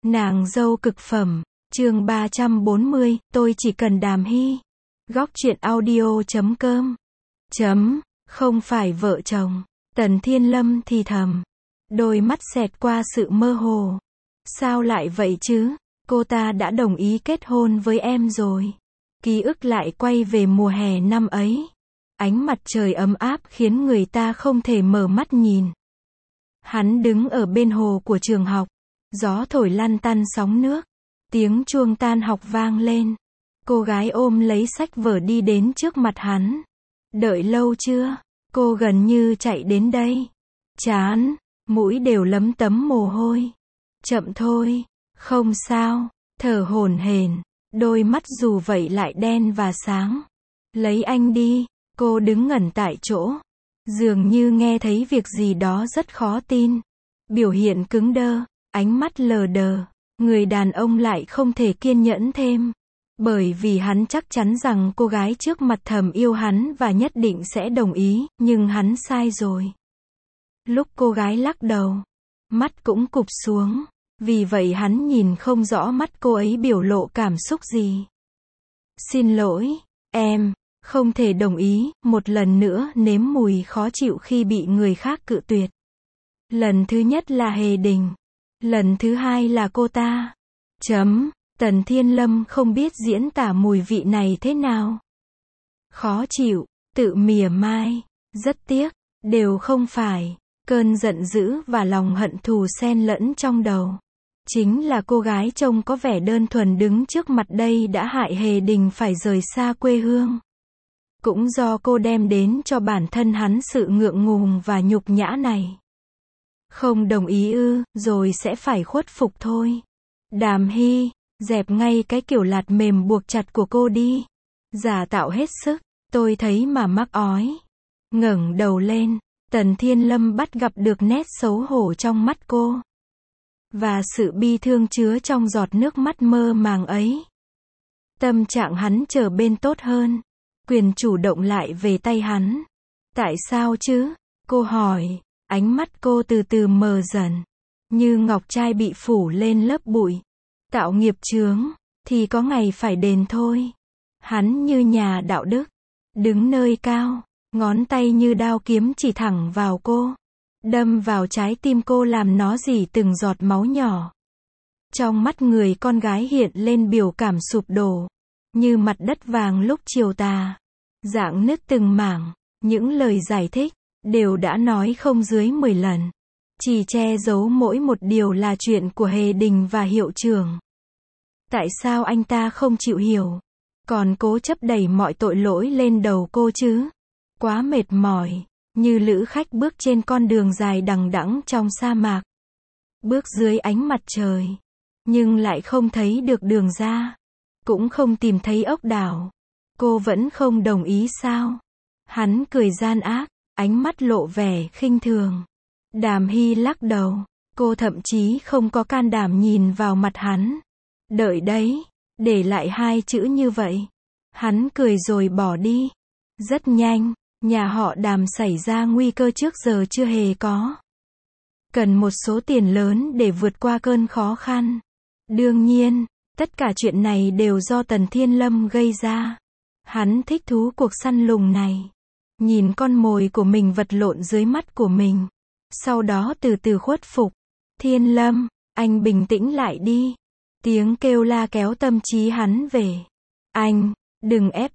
Nàng dâu cực phẩm, chương 340, tôi chỉ cần Đàm Hy. Góc truyện audio.com. Không phải vợ chồng. Tần Thiên Lâm thì thầm. Đôi mắt xẹt qua sự mơ hồ. Sao lại vậy chứ? Cô ta đã đồng ý kết hôn với em rồi. Ký ức lại quay về mùa hè năm ấy. Ánh mặt trời ấm áp khiến người ta không thể mở mắt nhìn. Hắn đứng ở bên hồ của trường học. Gió thổi lăn tăn sóng nước. Tiếng chuông tan học vang lên. Cô gái ôm lấy sách vở đi đến trước mặt hắn. Đợi lâu chưa? Cô gần như chạy đến đây. Chán, mũi đều lấm tấm mồ hôi. Chậm thôi, không sao, thở hổn hển, đôi mắt dù vậy lại đen và sáng. Lấy anh đi, cô đứng ngẩn tại chỗ. Dường như nghe thấy việc gì đó rất khó tin. Biểu hiện cứng đơ, ánh mắt lờ đờ. Người đàn ông lại không thể kiên nhẫn thêm. Bởi vì hắn chắc chắn rằng cô gái trước mặt thầm yêu hắn và nhất định sẽ đồng ý, nhưng hắn sai rồi. Lúc cô gái lắc đầu, mắt cũng cụp xuống, vì vậy hắn nhìn không rõ mắt cô ấy biểu lộ cảm xúc gì. Xin lỗi, em, không thể đồng ý, một lần nữa nếm mùi khó chịu khi bị người khác cự tuyệt. Lần thứ nhất là Hề Đình, lần thứ hai là cô ta. Tần Thiên Lâm không biết diễn tả mùi vị này thế nào. Khó chịu, tự mỉa mai, rất tiếc, đều không phải. Cơn giận dữ và lòng hận thù xen lẫn trong đầu. Chính là cô gái trông có vẻ đơn thuần đứng trước mặt đây đã hại Hề Đình phải rời xa quê hương. Cũng do cô đem đến cho bản thân hắn sự ngượng ngùng và nhục nhã này. Không đồng ý ư, rồi sẽ phải khuất phục thôi. Đàm Hy, dẹp ngay cái kiểu lạt mềm buộc chặt của cô đi. Giả tạo hết sức, tôi thấy mà mắc ói. Ngẩng đầu lên, Tần Thiên Lâm bắt gặp được nét xấu hổ trong mắt cô. Và sự bi thương chứa trong giọt nước mắt mơ màng ấy. Tâm trạng hắn trở bên tốt hơn. Quyền chủ động lại về tay hắn. Tại sao chứ? Cô hỏi. Ánh mắt cô từ từ mờ dần. Như ngọc trai bị phủ lên lớp bụi. Tạo nghiệp chướng, thì có ngày phải đền thôi. Hắn như nhà đạo đức. Đứng nơi cao, ngón tay như đao kiếm chỉ thẳng vào cô. Đâm vào trái tim cô làm nó rỉ từng giọt máu nhỏ. Trong mắt người con gái hiện lên biểu cảm sụp đổ. Như mặt đất vàng lúc chiều tà. Rạn nứt từng mảng. Những lời giải thích, đều đã nói không dưới 10 lần. Chỉ che giấu mỗi một điều là chuyện của Hề Đình và hiệu trưởng. Tại sao anh ta không chịu hiểu? Còn cố chấp đẩy mọi tội lỗi lên đầu cô chứ? Quá mệt mỏi. Như lữ khách bước trên con đường dài đằng đẵng trong sa mạc. Bước dưới ánh mặt trời. Nhưng lại không thấy được đường ra. Cũng không tìm thấy ốc đảo. Cô vẫn không đồng ý sao? Hắn cười gian ác, ánh mắt lộ vẻ khinh thường. Đàm Hy lắc đầu. Cô thậm chí không có can đảm nhìn vào mặt hắn. Đợi đấy, để lại hai chữ như vậy. Hắn cười rồi bỏ đi. Rất nhanh, nhà họ Đàm xảy ra nguy cơ trước giờ chưa hề có. Cần một số tiền lớn để vượt qua cơn khó khăn. Đương nhiên, tất cả chuyện này đều do Tần Thiên Lâm gây ra. Hắn thích thú cuộc săn lùng này. Nhìn con mồi của mình vật lộn dưới mắt của mình. Sau đó từ từ khuất phục. Thiên Lâm, anh bình tĩnh lại đi. Tiếng kêu la kéo tâm trí hắn về. Anh, đừng ép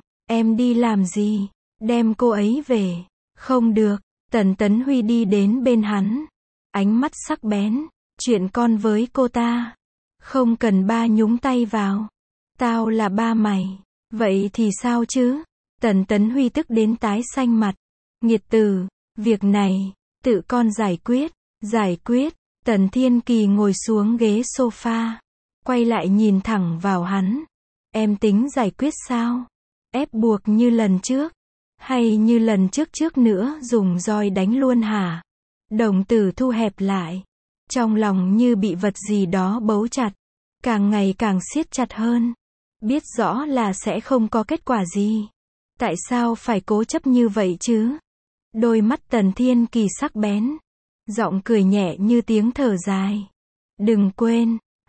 em đi làm gì? Đem cô ấy về. Không được. Tần Tấn Huy đi đến bên hắn. Ánh mắt sắc bén. Chuyện con với cô ta. Không cần ba nhúng tay vào. Tao là ba mày. Vậy thì sao chứ? Tần Tấn Huy tức đến tái xanh mặt. Nghiệt tử, việc này, tự con giải quyết. Giải quyết. Tần Thiên Kỳ ngồi xuống ghế sofa. Quay lại nhìn thẳng vào hắn. Em tính giải quyết sao? Ép buộc như lần trước? Hay như lần trước nữa dùng roi đánh luôn hả? Đồng tử thu hẹp lại. Trong lòng như bị vật gì đó bấu chặt. Càng ngày càng siết chặt hơn. Biết rõ là sẽ không có kết quả gì. Tại sao phải cố chấp như vậy chứ? Đôi mắt Tần Thiên Kỳ sắc bén. Giọng cười nhẹ như tiếng thở dài. Đừng quên,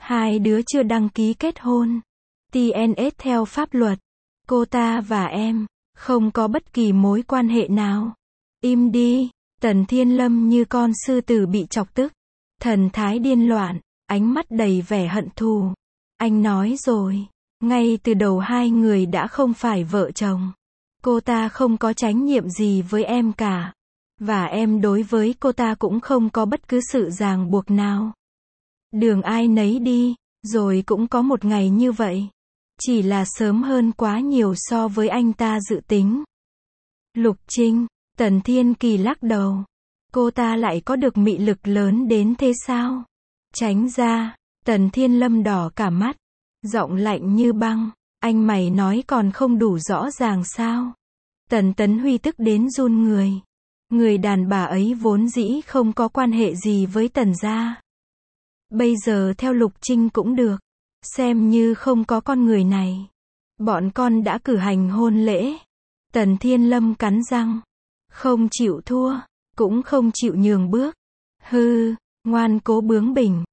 Hai đứa chưa đăng ký kết hôn. TNS theo pháp luật, cô ta và em không có bất kỳ mối quan hệ nào. Im đi. Tần Thiên Lâm như con sư tử bị chọc tức, thần thái điên loạn, ánh mắt đầy vẻ hận thù. Anh nói rồi, ngay từ đầu hai người đã không phải vợ chồng. Cô ta không có trách nhiệm gì với em cả. Và em đối với cô ta cũng không có bất cứ sự ràng buộc nào. Đường ai nấy đi, rồi cũng có một ngày như vậy. Chỉ là sớm hơn quá nhiều so với anh ta dự tính. Lục Trinh, Tần Thiên Kỳ lắc đầu. Cô ta lại có được mị lực lớn đến thế sao? Tránh ra. Tần Thiên Lâm đỏ cả mắt, giọng lạnh như băng. Anh mày nói còn không đủ rõ ràng sao? Tần Tấn Huy tức đến run người. Người đàn bà ấy vốn dĩ không có quan hệ gì với Tần gia. Bây giờ theo Lục Trinh cũng được. Xem như không có con người này. Bọn con đã cử hành hôn lễ. Tần Thiên Lâm cắn răng. Không chịu thua, cũng không chịu nhường bước. Hư, ngoan cố bướng bỉnh.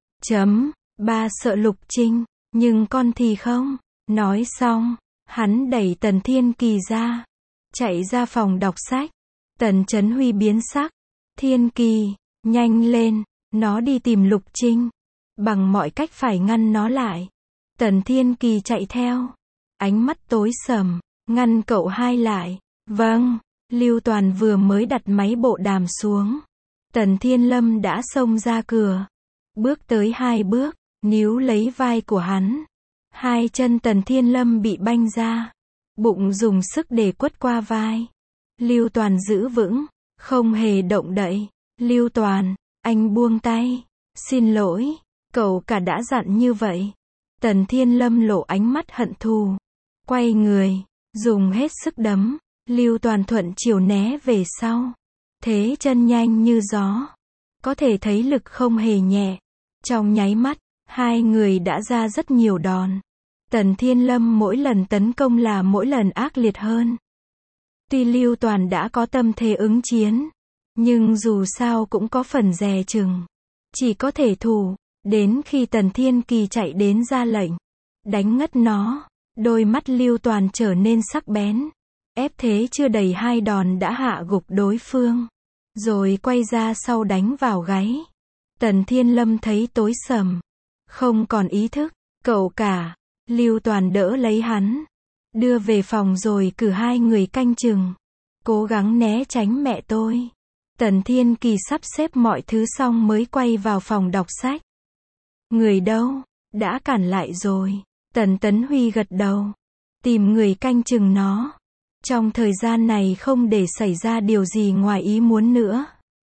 Ba sợ Lục Trinh, nhưng con thì không. Nói xong, hắn đẩy Tần Thiên Kỳ ra. Chạy ra phòng đọc sách. Tần Chấn Huy biến sắc. Thiên Kỳ, nhanh lên, nó đi tìm Lục Trinh. Bằng mọi cách phải ngăn nó lại. Tần Thiên Kỳ chạy theo. Ánh mắt tối sầm, ngăn cậu hai lại. Vâng, Lưu Toàn vừa mới đặt máy bộ đàm xuống. Tần Thiên Lâm đã xông ra cửa. Bước tới 2 bước, níu lấy vai của hắn. Hai chân Tần Thiên Lâm bị banh ra. Bụng dùng sức để quất qua vai. Lưu Toàn giữ vững, không hề động đậy. Lưu Toàn, anh buông tay. Xin lỗi, cậu cả đã dặn như vậy. Tần Thiên Lâm lộ ánh mắt hận thù. Quay người, dùng hết sức đấm. Lưu Toàn thuận chiều né về sau. Thế chân nhanh như gió. Có thể thấy lực không hề nhẹ. Trong nháy mắt, hai người đã ra rất nhiều đòn. Tần Thiên Lâm mỗi lần tấn công là mỗi lần ác liệt hơn. Tuy Lưu Toàn đã có tâm thế ứng chiến, nhưng dù sao cũng có phần dè chừng. Chỉ có thể thủ, đến khi Tần Thiên Kỳ chạy đến ra lệnh. Đánh ngất nó, đôi mắt Lưu Toàn trở nên sắc bén. Ép thế chưa đầy 2 đòn đã hạ gục đối phương. Rồi quay ra sau đánh vào gáy. Tần Thiên Lâm thấy tối sầm. Không còn ý thức. Cậu cả. Lưu Toàn đỡ lấy hắn. Đưa về phòng rồi cử 2 người canh chừng. Cố gắng né tránh mẹ tôi. Tần Thiên Kỳ sắp xếp mọi thứ xong mới quay vào phòng đọc sách. Người đâu? Đã cản lại rồi. Tần Tấn Huy gật đầu. Tìm người canh chừng nó. Trong thời gian này không để xảy ra điều gì ngoài ý muốn nữa.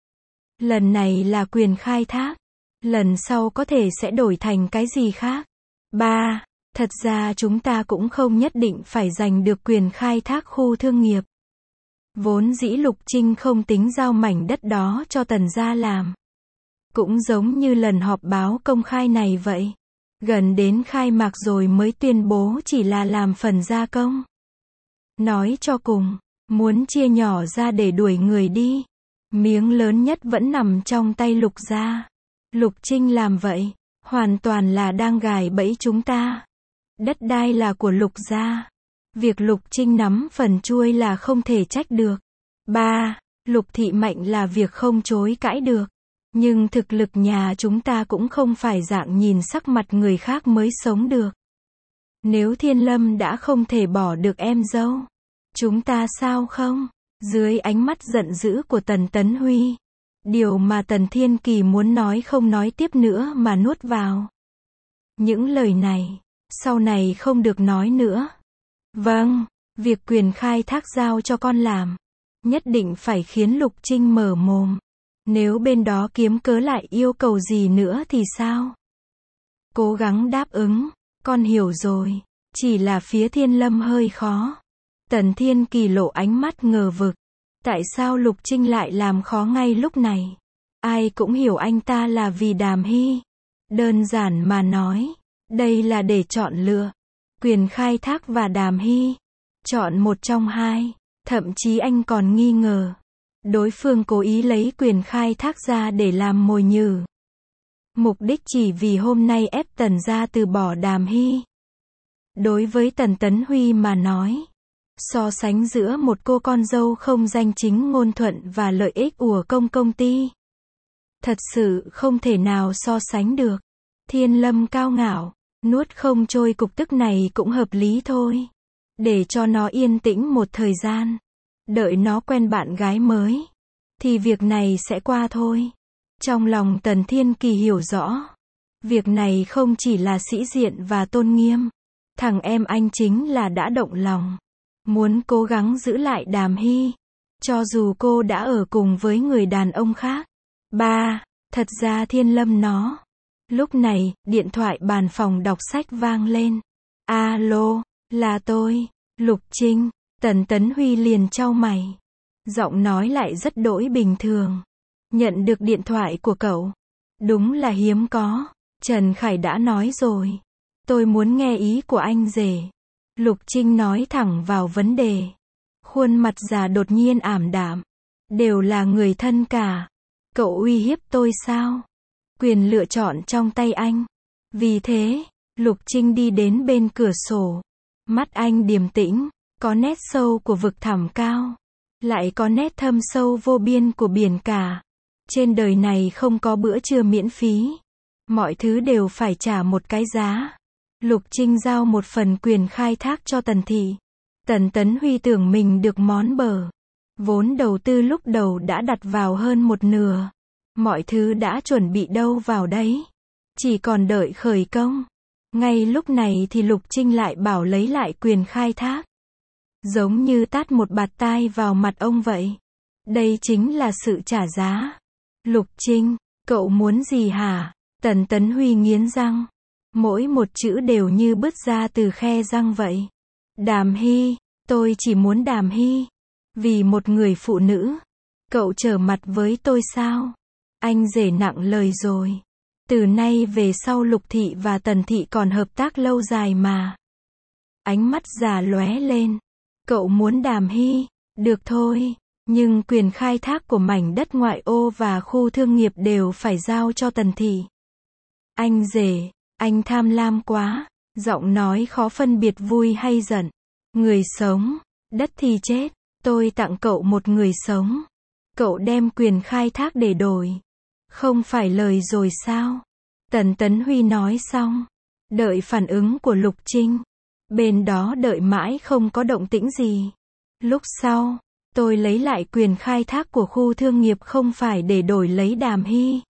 Lần này là quyền khai thác. Lần sau có thể sẽ đổi thành cái gì khác. 3. Thật ra chúng ta cũng không nhất định phải giành được quyền khai thác khu thương nghiệp. Vốn dĩ Lục Trinh không tính giao mảnh đất đó cho Tần gia làm. Cũng giống như lần họp báo công khai này vậy. Gần đến khai mạc rồi mới tuyên bố chỉ là làm phần gia công. Nói cho cùng, muốn chia nhỏ ra để đuổi người đi. Miếng lớn nhất vẫn nằm trong tay Lục gia. Lục Trinh làm vậy, hoàn toàn là đang gài bẫy chúng ta. Đất đai là của Lục gia. Việc Lục Trinh nắm phần chuôi là không thể trách được. 3. Lục thị mạnh là việc không chối cãi được. Nhưng thực lực nhà chúng ta cũng không phải dạng nhìn sắc mặt người khác mới sống được. Nếu Thiên Lâm đã không thể bỏ được em dâu, chúng ta sao không? Dưới ánh mắt giận dữ của Tần Tấn Huy, điều mà Tần Thiên Kỳ muốn nói không nói tiếp nữa mà nuốt vào. Những lời này, sau này không được nói nữa. Vâng, việc quyền khai thác giao cho con làm. Nhất định phải khiến Lục Trinh mở mồm. Nếu bên đó kiếm cớ lại yêu cầu gì nữa thì sao? Cố gắng đáp ứng, con hiểu rồi. Chỉ là phía Thiên Lâm hơi khó. Tần Thiên Kỳ lộ ánh mắt ngờ vực. Tại sao Lục Trinh lại làm khó ngay lúc này? Ai cũng hiểu anh ta là vì Đàm Hy. Đơn giản mà nói, đây là để chọn lựa. Quyền khai thác và Đàm Hy. Chọn một trong hai. Thậm chí anh còn nghi ngờ đối phương cố ý lấy quyền khai thác ra để làm mồi nhử. Mục đích chỉ vì hôm nay ép Tần gia từ bỏ Đàm Hy. Đối với Tần Tấn Huy mà nói, so sánh giữa một cô con dâu không danh chính ngôn thuận và lợi ích của công ty, thật sự không thể nào so sánh được. Thiên Lâm cao ngạo, nuốt không trôi cục tức này cũng hợp lý thôi. Để cho nó yên tĩnh một thời gian, đợi nó quen bạn gái mới, thì việc này sẽ qua thôi. Trong lòng Tần Thiên Kỳ hiểu rõ, việc này không chỉ là sĩ diện và tôn nghiêm, thằng em anh chính là đã động lòng, muốn cố gắng giữ lại Đàm Hy, cho dù cô đã ở cùng với người đàn ông khác. Thật ra Thiên Lâm nó. Lúc này, điện thoại bàn phòng đọc sách vang lên. Alo, là tôi, Lục Trinh. Tần Tấn Huy liền chau mày. Giọng nói lại rất đỗi bình thường. Nhận được điện thoại của cậu. Đúng là hiếm có. Trần Khải đã nói rồi. Tôi muốn nghe ý của anh rể. Lục Trinh nói thẳng vào vấn đề. Khuôn mặt già đột nhiên ảm đạm. Đều là người thân cả. Cậu uy hiếp tôi sao? Quyền lựa chọn trong tay anh. Vì thế, Lục Trinh đi đến bên cửa sổ. Mắt anh điềm tĩnh, có nét sâu của vực thẳm cao, lại có nét thâm sâu vô biên của biển cả. Trên đời này không có bữa trưa miễn phí. Mọi thứ đều phải trả một cái giá. Lục Trinh giao một phần quyền khai thác cho Tần Thị. Tần Tấn Huy tưởng mình được món bờ. Vốn đầu tư lúc đầu đã đặt vào hơn một nửa. Mọi thứ đã chuẩn bị đâu vào đấy. Chỉ còn đợi khởi công. Ngay lúc này thì Lục Trinh lại bảo lấy lại quyền khai thác. Giống như tát một bạt tai vào mặt ông vậy. Đây chính là sự trả giá. Lục Trinh, cậu muốn gì hả? Tần Tấn Huy nghiến răng. Mỗi một chữ đều như bứt ra từ khe răng vậy. Đàm Hy, tôi chỉ muốn Đàm Hy. Vì một người phụ nữ. Cậu trở mặt với tôi sao? Anh rể nặng lời rồi. Từ nay về sau Lục Thị và Tần Thị còn hợp tác lâu dài mà. Ánh mắt già lóe lên. Cậu muốn Đàm Hy, được thôi, nhưng quyền khai thác của mảnh đất ngoại ô và khu thương nghiệp đều phải giao cho Tần Thị. Anh rể, anh tham lam quá. Giọng nói khó phân biệt vui hay giận. Người sống, đất thì chết. Tôi tặng cậu một người sống. Cậu đem quyền khai thác để đổi. Không phải lời rồi sao? Tần Tấn Huy nói xong. Đợi phản ứng của Lục Trinh. Bên đó đợi mãi không có động tĩnh gì. Lúc sau, tôi lấy lại quyền khai thác của khu thương nghiệp không phải để đổi lấy Đàm Hy,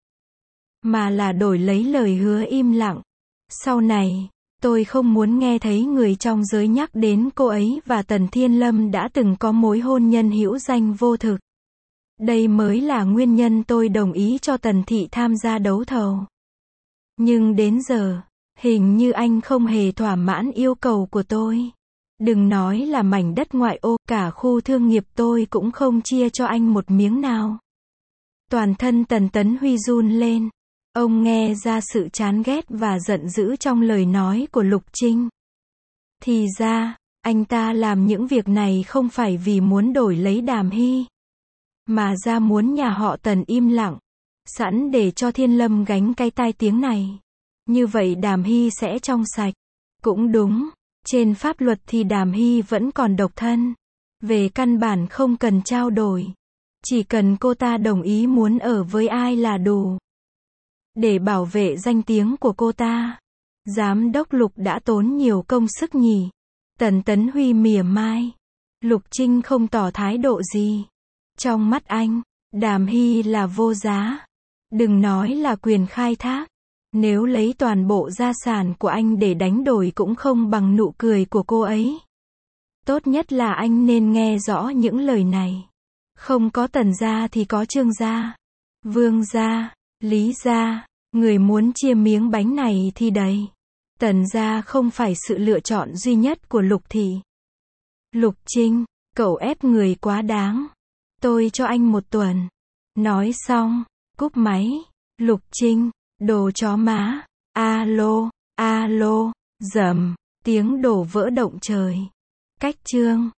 mà là đổi lấy lời hứa im lặng. Sau này, tôi không muốn nghe thấy người trong giới nhắc đến cô ấy và Tần Thiên Lâm đã từng có mối hôn nhân hữu danh vô thực. Đây mới là nguyên nhân tôi đồng ý cho Tần Thị tham gia đấu thầu. Nhưng đến giờ, hình như anh không hề thỏa mãn yêu cầu của tôi. Đừng nói là mảnh đất ngoại ô, cả khu thương nghiệp tôi cũng không chia cho anh một miếng nào. Toàn thân Tần Tấn Huy run lên. Ông nghe ra sự chán ghét và giận dữ trong lời nói của Lục Trinh. Thì ra, anh ta làm những việc này không phải vì muốn đổi lấy Đàm Hy, mà ra muốn nhà họ Tần im lặng, sẵn để cho Thiên Lâm gánh cái tai tiếng này. Như vậy Đàm Hy sẽ trong sạch. Cũng đúng, trên pháp luật thì Đàm Hy vẫn còn độc thân. Về căn bản không cần trao đổi. Chỉ cần cô ta đồng ý muốn ở với ai là đủ. Để bảo vệ danh tiếng của cô ta, Giám đốc Lục đã tốn nhiều công sức nhỉ? Tần Tấn Huy mỉa mai. Lục Trinh không tỏ thái độ gì. Trong mắt anh, Đàm Hy là vô giá. Đừng nói là quyền khai thác. Nếu lấy toàn bộ gia sản của anh để đánh đổi cũng không bằng nụ cười của cô ấy. Tốt nhất là anh nên nghe rõ những lời này. Không có Tần gia thì có Trương gia, Vương gia, Lý gia. Người muốn chia miếng bánh này thì đầy. Tần gia không phải sự lựa chọn duy nhất của Lục Thị. Lục Trinh, cậu ép người quá đáng. Tôi cho anh 1 tuần. Nói xong, cúp máy. Lục Trinh, đồ chó má. Alo, alo, rầm, tiếng đổ vỡ động trời. Cách chương